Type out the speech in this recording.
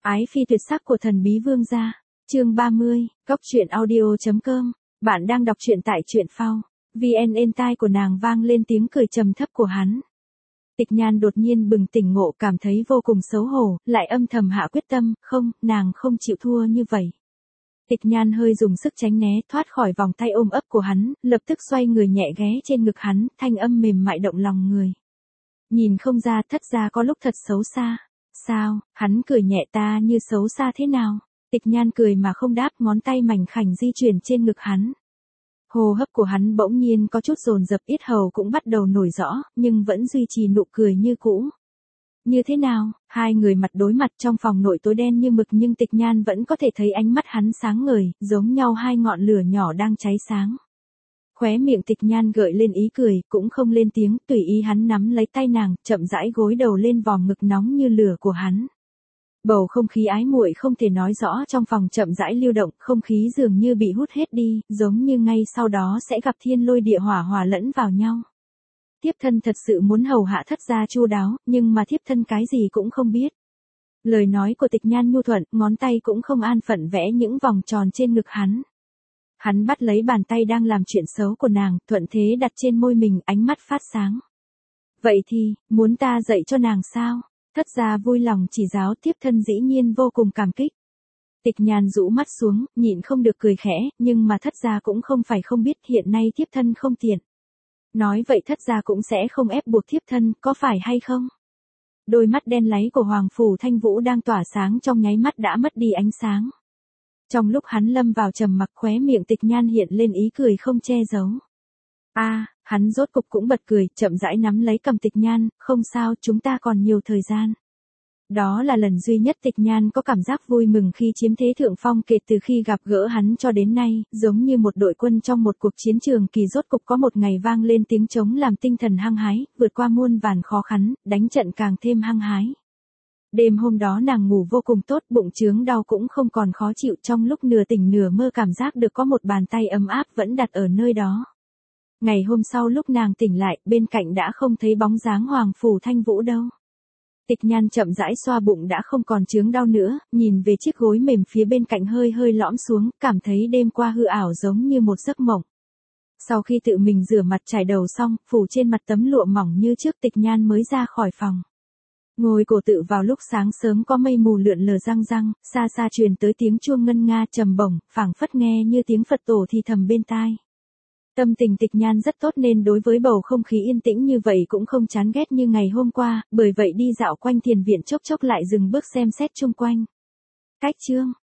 Ái phi tuyệt sắc của thần bí vương gia. Chương 30, goctruyện audio.com. Bạn đang đọc truyện tại truyện phao. VN bên tai của nàng vang lên tiếng cười trầm thấp của hắn. Tịch Nhan đột nhiên bừng tỉnh ngộ, cảm thấy vô cùng xấu hổ, lại âm thầm hạ quyết tâm, không, nàng không chịu thua như vậy. Tịch Nhan hơi dùng sức tránh né, thoát khỏi vòng tay ôm ấp của hắn, lập tức xoay người nhẹ ghé trên ngực hắn, thanh âm mềm mại động lòng người. Nhìn không ra, thất gia có lúc thật xấu xa. Sao? Hắn cười nhẹ, ta như xấu xa thế nào? Tịch Nhan cười mà không đáp, ngón tay mảnh khảnh di chuyển trên ngực hắn. Hô hấp của hắn bỗng nhiên có chút dồn dập, yết hầu cũng bắt đầu nổi rõ, nhưng vẫn duy trì nụ cười như cũ. Như thế nào? Hai người mặt đối mặt trong phòng nội tối đen như mực, nhưng Tịch Nhan vẫn có thể thấy ánh mắt hắn sáng ngời, giống nhau hai ngọn lửa nhỏ đang cháy sáng. Khóe miệng Tịch Nhan gợi lên ý cười, cũng không lên tiếng, tùy ý hắn nắm lấy tay nàng, chậm rãi gối đầu lên vòng ngực nóng như lửa của hắn. Bầu không khí ái muội không thể nói rõ trong phòng chậm rãi lưu động, không khí dường như bị hút hết đi, giống như ngay sau đó sẽ gặp thiên lôi địa hỏa hòa lẫn vào nhau. Thiếp thân thật sự muốn hầu hạ thất gia chu đáo, nhưng mà thiếp thân cái gì cũng không biết. Lời nói của Tịch Nhan nhu thuận, ngón tay cũng không an phận vẽ những vòng tròn trên ngực hắn. Hắn bắt lấy bàn tay đang làm chuyện xấu của nàng, thuận thế đặt trên môi mình, ánh mắt phát sáng. Vậy thì, muốn ta dạy cho nàng sao? Thất gia vui lòng chỉ giáo, thiếp thân dĩ nhiên vô cùng cảm kích. Tịch Nhan rũ mắt xuống, nhịn không được cười khẽ, nhưng mà thất gia cũng không phải không biết hiện nay thiếp thân không tiện. Nói vậy thất gia cũng sẽ không ép buộc thiếp thân, có phải hay không? Đôi mắt đen láy của Hoàng Phủ Thanh Vũ đang tỏa sáng trong nháy mắt đã mất đi ánh sáng. Trong lúc hắn lâm vào trầm mặc, khóe miệng Tịch Nhan hiện lên ý cười không che giấu. Hắn rốt cục cũng bật cười, chậm rãi nắm lấy cầm Tịch Nhan, không sao, chúng ta còn nhiều thời gian. Đó là lần duy nhất Tịch Nhan có cảm giác vui mừng khi chiếm thế thượng phong kể từ khi gặp gỡ hắn cho đến nay, giống như một đội quân trong một cuộc chiến trường kỳ rốt cục có một ngày vang lên tiếng trống làm tinh thần hăng hái, vượt qua muôn vàn khó khăn, đánh trận càng thêm hăng hái. Đêm hôm đó nàng ngủ vô cùng tốt, bụng chướng đau cũng không còn khó chịu, trong lúc nửa tỉnh nửa mơ cảm giác được có một bàn tay ấm áp vẫn đặt ở nơi đó. Ngày hôm sau lúc nàng tỉnh lại, bên cạnh đã không thấy bóng dáng Hoàng Phủ Thanh Vũ đâu. Tịch Nhan chậm rãi xoa bụng đã không còn chướng đau nữa, nhìn về chiếc gối mềm phía bên cạnh hơi hơi lõm xuống, cảm thấy đêm qua hư ảo giống như một giấc mộng. Sau khi tự mình rửa mặt chải đầu xong, phủ trên mặt tấm lụa mỏng như trước, Tịch Nhan mới ra khỏi phòng. Ngồi cổ tự vào lúc sáng sớm có mây mù lượn lờ răng răng, xa xa truyền tới tiếng chuông ngân nga trầm bổng, phảng phất nghe như tiếng Phật tổ thì thầm bên tai. Tâm tình Tịch Nhan rất tốt nên đối với bầu không khí yên tĩnh như vậy cũng không chán ghét như ngày hôm qua, bởi vậy đi dạo quanh thiền viện chốc chốc lại dừng bước xem xét chung quanh. Cách chương,